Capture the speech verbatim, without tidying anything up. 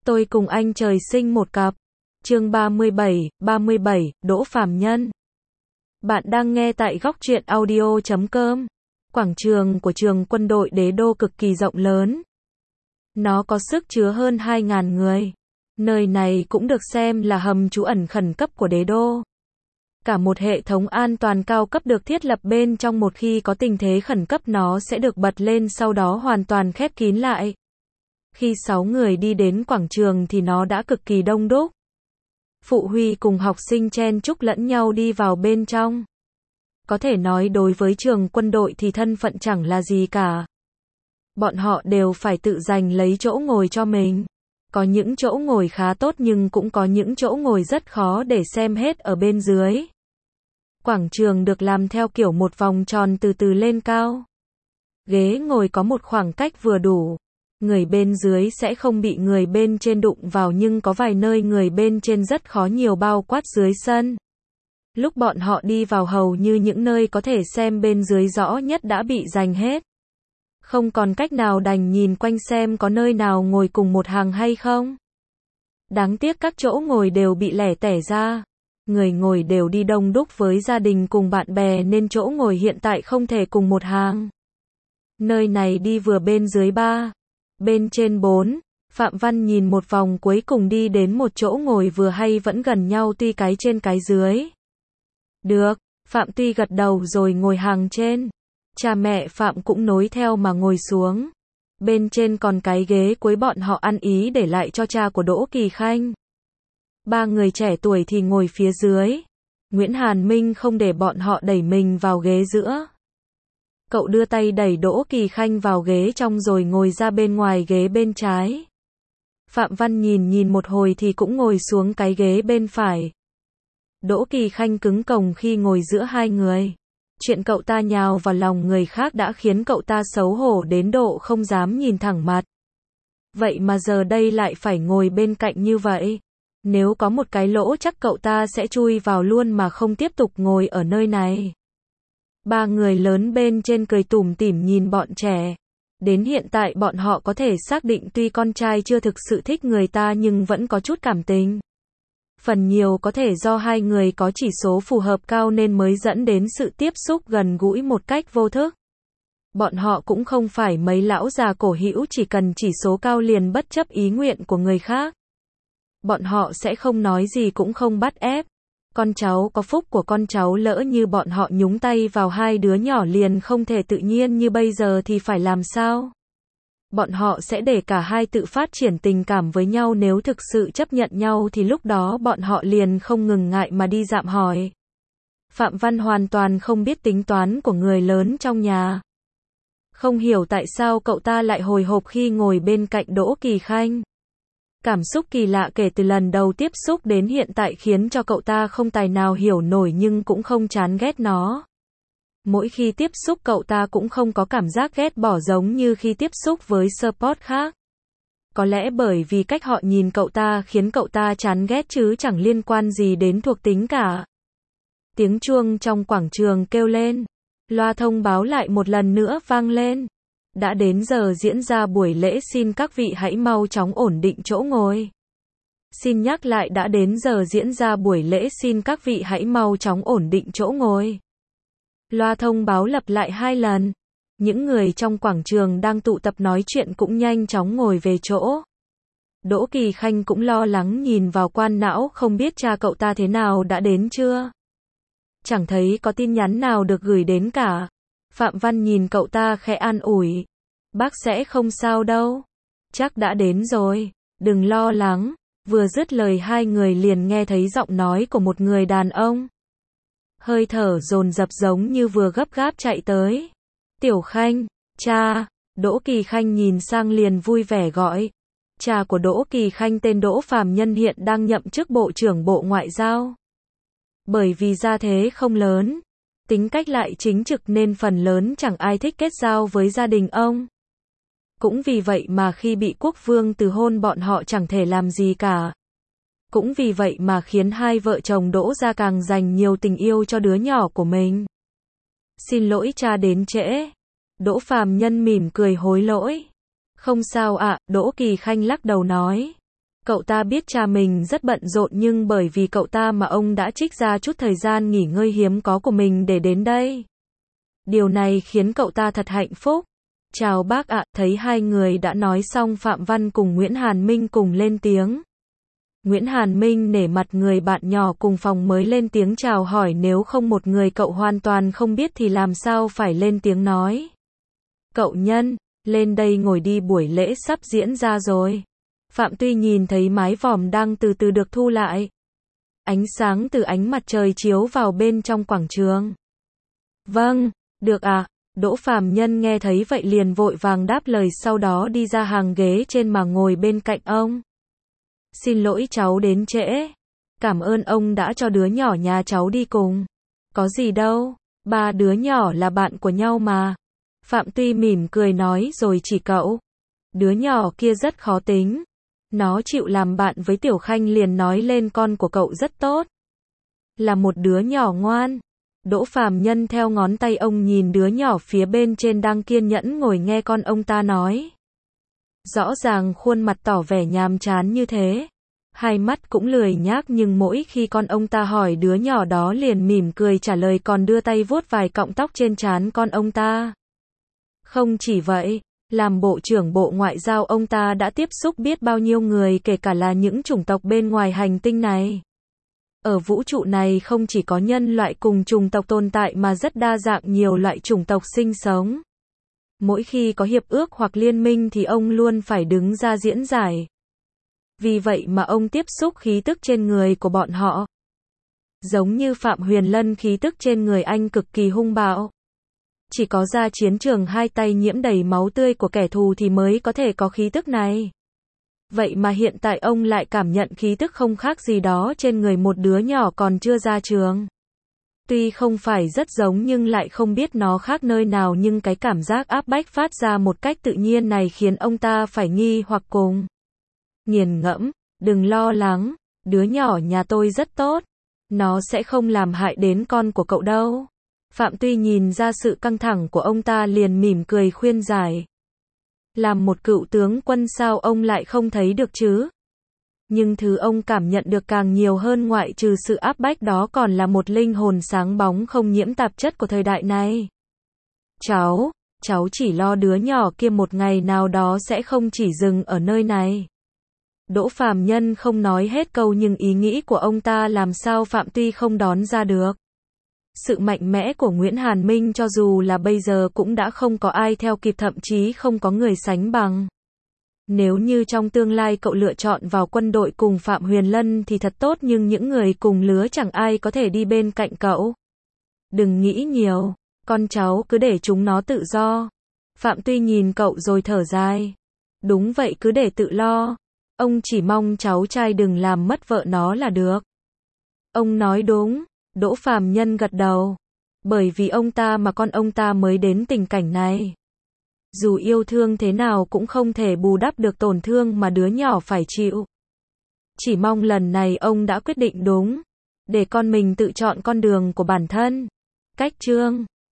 Tôi cùng anh trời sinh một cặp. Chương ba mươi bảy, ba mươi bảy, Đỗ Phàm Nhân. Bạn đang nghe tại góc truyện audio chấm com. Quảng trường của trường quân đội Đế Đô cực kỳ rộng lớn. Nó có sức chứa hơn hai nghìn người. Nơi này cũng được xem là hầm trú ẩn khẩn cấp của Đế Đô. Cả một hệ thống an toàn cao cấp được thiết lập bên trong, một khi có tình thế khẩn cấp nó sẽ được bật lên, sau đó hoàn toàn khép kín lại. Khi sáu người đi đến quảng trường thì nó đã cực kỳ đông đúc. Phụ huynh cùng học sinh chen chúc lẫn nhau đi vào bên trong. Có thể nói đối với trường quân đội thì thân phận chẳng là gì cả. Bọn họ đều phải tự giành lấy chỗ ngồi cho mình. Có những chỗ ngồi khá tốt nhưng cũng có những chỗ ngồi rất khó để xem hết ở bên dưới. Quảng trường được làm theo kiểu một vòng tròn từ từ lên cao. Ghế ngồi có một khoảng cách vừa đủ. Người bên dưới sẽ không bị người bên trên đụng vào, nhưng có vài nơi người bên trên rất khó, nhiều bao quát dưới sân. Lúc bọn họ đi vào hầu như những nơi có thể xem bên dưới rõ nhất đã bị giành hết. Không còn cách nào, đành nhìn quanh xem có nơi nào ngồi cùng một hàng hay không. Đáng tiếc các chỗ ngồi đều bị lẻ tẻ ra. Người ngồi đều đi đông đúc với gia đình cùng bạn bè nên chỗ ngồi hiện tại không thể cùng một hàng. Nơi này đi vừa bên dưới ba, bên trên bốn. Phạm Văn nhìn một vòng cuối cùng đi đến một chỗ ngồi vừa hay, vẫn gần nhau tuy cái trên cái dưới. Được, Phạm Tuy gật đầu rồi ngồi hàng trên. Cha mẹ Phạm cũng nối theo mà ngồi xuống. Bên trên còn cái ghế cuối bọn họ ăn ý để lại cho cha của Đỗ Kỳ Khanh. Ba người trẻ tuổi thì ngồi phía dưới. Nguyễn Hàn Minh không để bọn họ đẩy mình vào ghế giữa. Cậu đưa tay đẩy Đỗ Kỳ Khanh vào ghế trong rồi ngồi ra bên ngoài ghế bên trái. Phạm Văn nhìn nhìn một hồi thì cũng ngồi xuống cái ghế bên phải. Đỗ Kỳ Khanh cứng còng khi ngồi giữa hai người. Chuyện cậu ta nhào vào lòng người khác đã khiến cậu ta xấu hổ đến độ không dám nhìn thẳng mặt. Vậy mà giờ đây lại phải ngồi bên cạnh như vậy. Nếu có một cái lỗ chắc cậu ta sẽ chui vào luôn mà không tiếp tục ngồi ở nơi này. Ba người lớn bên trên cười tủm tỉm nhìn bọn trẻ. Đến hiện tại bọn họ có thể xác định tuy con trai chưa thực sự thích người ta nhưng vẫn có chút cảm tình. Phần nhiều có thể do hai người có chỉ số phù hợp cao nên mới dẫn đến sự tiếp xúc gần gũi một cách vô thức. Bọn họ cũng không phải mấy lão già cổ hữu chỉ cần chỉ số cao liền bất chấp ý nguyện của người khác. Bọn họ sẽ không nói gì cũng không bắt ép. Con cháu có phúc của con cháu, lỡ như bọn họ nhúng tay vào hai đứa nhỏ liền không thể tự nhiên như bây giờ thì phải làm sao? Bọn họ sẽ để cả hai tự phát triển tình cảm với nhau, nếu thực sự chấp nhận nhau thì lúc đó bọn họ liền không ngừng ngại mà đi dạm hỏi. Phạm Văn hoàn toàn không biết tính toán của người lớn trong nhà. Không hiểu tại sao cậu ta lại hồi hộp khi ngồi bên cạnh Đỗ Kỳ Khanh. Cảm xúc kỳ lạ kể từ lần đầu tiếp xúc đến hiện tại khiến cho cậu ta không tài nào hiểu nổi nhưng cũng không chán ghét nó. Mỗi khi tiếp xúc cậu ta cũng không có cảm giác ghét bỏ giống như khi tiếp xúc với support khác. Có lẽ bởi vì cách họ nhìn cậu ta khiến cậu ta chán ghét chứ chẳng liên quan gì đến thuộc tính cả. Tiếng chuông trong quảng trường kêu lên. Loa thông báo lại một lần nữa vang lên. Đã đến giờ diễn ra buổi lễ, xin các vị hãy mau chóng ổn định chỗ ngồi. Xin nhắc lại, đã đến giờ diễn ra buổi lễ, xin các vị hãy mau chóng ổn định chỗ ngồi. Loa thông báo lặp lại hai lần. Những người trong quảng trường đang tụ tập nói chuyện cũng nhanh chóng ngồi về chỗ. Đỗ Kỳ Khanh cũng lo lắng nhìn vào quan não, không biết cha cậu ta thế nào, đã đến chưa? Chẳng thấy có tin nhắn nào được gửi đến cả. Phạm Văn nhìn cậu ta khẽ an ủi. Bác sẽ không sao đâu. Chắc đã đến rồi. Đừng lo lắng. Vừa dứt lời hai người liền nghe thấy giọng nói của một người đàn ông. Hơi thở dồn dập giống như vừa gấp gáp chạy tới. Tiểu Khanh, cha. Đỗ Kỳ Khanh nhìn sang liền vui vẻ gọi. Cha của Đỗ Kỳ Khanh tên Đỗ Phàm Nhân hiện đang nhậm chức Bộ trưởng Bộ Ngoại giao. Bởi vì gia thế không lớn, tính cách lại chính trực nên phần lớn chẳng ai thích kết giao với gia đình ông. Cũng vì vậy mà khi bị quốc vương từ hôn bọn họ chẳng thể làm gì cả. Cũng vì vậy mà khiến hai vợ chồng Đỗ gia càng dành nhiều tình yêu cho đứa nhỏ của mình. Xin lỗi cha đến trễ. Đỗ Phàm Nhân mỉm cười hối lỗi. Không sao ạ, Đỗ Kỳ Khanh lắc đầu nói. Cậu ta biết cha mình rất bận rộn nhưng bởi vì cậu ta mà ông đã trích ra chút thời gian nghỉ ngơi hiếm có của mình để đến đây. Điều này khiến cậu ta thật hạnh phúc. Chào bác ạ, thấy hai người đã nói xong Phạm Văn cùng Nguyễn Hàn Minh cùng lên tiếng. Nguyễn Hàn Minh nể mặt người bạn nhỏ cùng phòng mới lên tiếng chào hỏi, nếu không một người cậu hoàn toàn không biết thì làm sao phải lên tiếng nói. Cậu Nhân, lên đây ngồi đi, buổi lễ sắp diễn ra rồi. Phạm Tuy nhìn thấy mái vòm đang từ từ được thu lại. Ánh sáng từ ánh mặt trời chiếu vào bên trong quảng trường. Vâng, được ạ. Đỗ Phàm Nhân nghe thấy vậy liền vội vàng đáp lời, sau đó đi ra hàng ghế trên mà ngồi bên cạnh ông. Xin lỗi cháu đến trễ. Cảm ơn ông đã cho đứa nhỏ nhà cháu đi cùng. Có gì đâu, ba đứa nhỏ là bạn của nhau mà. Phạm Tuy mỉm cười nói rồi chỉ cậu. Đứa nhỏ kia rất khó tính. Nó chịu làm bạn với Tiểu Khanh liền nói lên con của cậu rất tốt. Là một đứa nhỏ ngoan. Đỗ Phàm Nhân theo ngón tay ông nhìn đứa nhỏ phía bên trên đang kiên nhẫn ngồi nghe con ông ta nói. Rõ ràng khuôn mặt tỏ vẻ nhàm chán như thế. Hai mắt cũng lười nhác nhưng mỗi khi con ông ta hỏi đứa nhỏ đó liền mỉm cười trả lời, còn đưa tay vuốt vài cọng tóc trên trán con ông ta. Không chỉ vậy, làm Bộ trưởng Bộ Ngoại giao ông ta đã tiếp xúc biết bao nhiêu người, kể cả là những chủng tộc bên ngoài hành tinh này. Ở vũ trụ này không chỉ có nhân loại cùng chủng tộc tồn tại mà rất đa dạng nhiều loại chủng tộc sinh sống. Mỗi khi có hiệp ước hoặc liên minh thì ông luôn phải đứng ra diễn giải. Vì vậy mà ông tiếp xúc khí tức trên người của bọn họ. Giống như Phạm Huyền Lân, khí tức trên người anh cực kỳ hung bạo. Chỉ có ra chiến trường hai tay nhiễm đầy máu tươi của kẻ thù thì mới có thể có khí tức này. Vậy mà hiện tại ông lại cảm nhận khí tức không khác gì đó trên người một đứa nhỏ còn chưa ra trường. Tuy không phải rất giống nhưng lại không biết nó khác nơi nào, nhưng cái cảm giác áp bách phát ra một cách tự nhiên này khiến ông ta phải nghi hoặc cùng. Nghiền ngẫm, đừng lo lắng, đứa nhỏ nhà tôi rất tốt. Nó sẽ không làm hại đến con của cậu đâu. Phạm Tuy nhìn ra sự căng thẳng của ông ta liền mỉm cười khuyên giải. Làm một cựu tướng quân sao ông lại không thấy được chứ? Nhưng thứ ông cảm nhận được càng nhiều hơn ngoại trừ sự áp bách đó còn là một linh hồn sáng bóng không nhiễm tạp chất của thời đại này. Cháu, cháu chỉ lo đứa nhỏ kia một ngày nào đó sẽ không chỉ dừng ở nơi này. Đỗ Phàm Nhân không nói hết câu nhưng ý nghĩ của ông ta làm sao Phạm Tuy không đón ra được. Sự mạnh mẽ của Nguyễn Hàn Minh cho dù là bây giờ cũng đã không có ai theo kịp, thậm chí không có người sánh bằng. Nếu như trong tương lai cậu lựa chọn vào quân đội cùng Phạm Huyền Lân thì thật tốt, nhưng những người cùng lứa chẳng ai có thể đi bên cạnh cậu. Đừng nghĩ nhiều, con cháu cứ để chúng nó tự do. Phạm Tuy nhìn cậu rồi thở dài. Đúng vậy, cứ để tự lo. Ông chỉ mong cháu trai đừng làm mất vợ nó là được. Ông nói đúng. Đỗ Phàm Nhân gật đầu. Bởi vì ông ta mà con ông ta mới đến tình cảnh này. Dù yêu thương thế nào cũng không thể bù đắp được tổn thương mà đứa nhỏ phải chịu. Chỉ mong lần này ông đã quyết định đúng. Để con mình tự chọn con đường của bản thân. Cách chương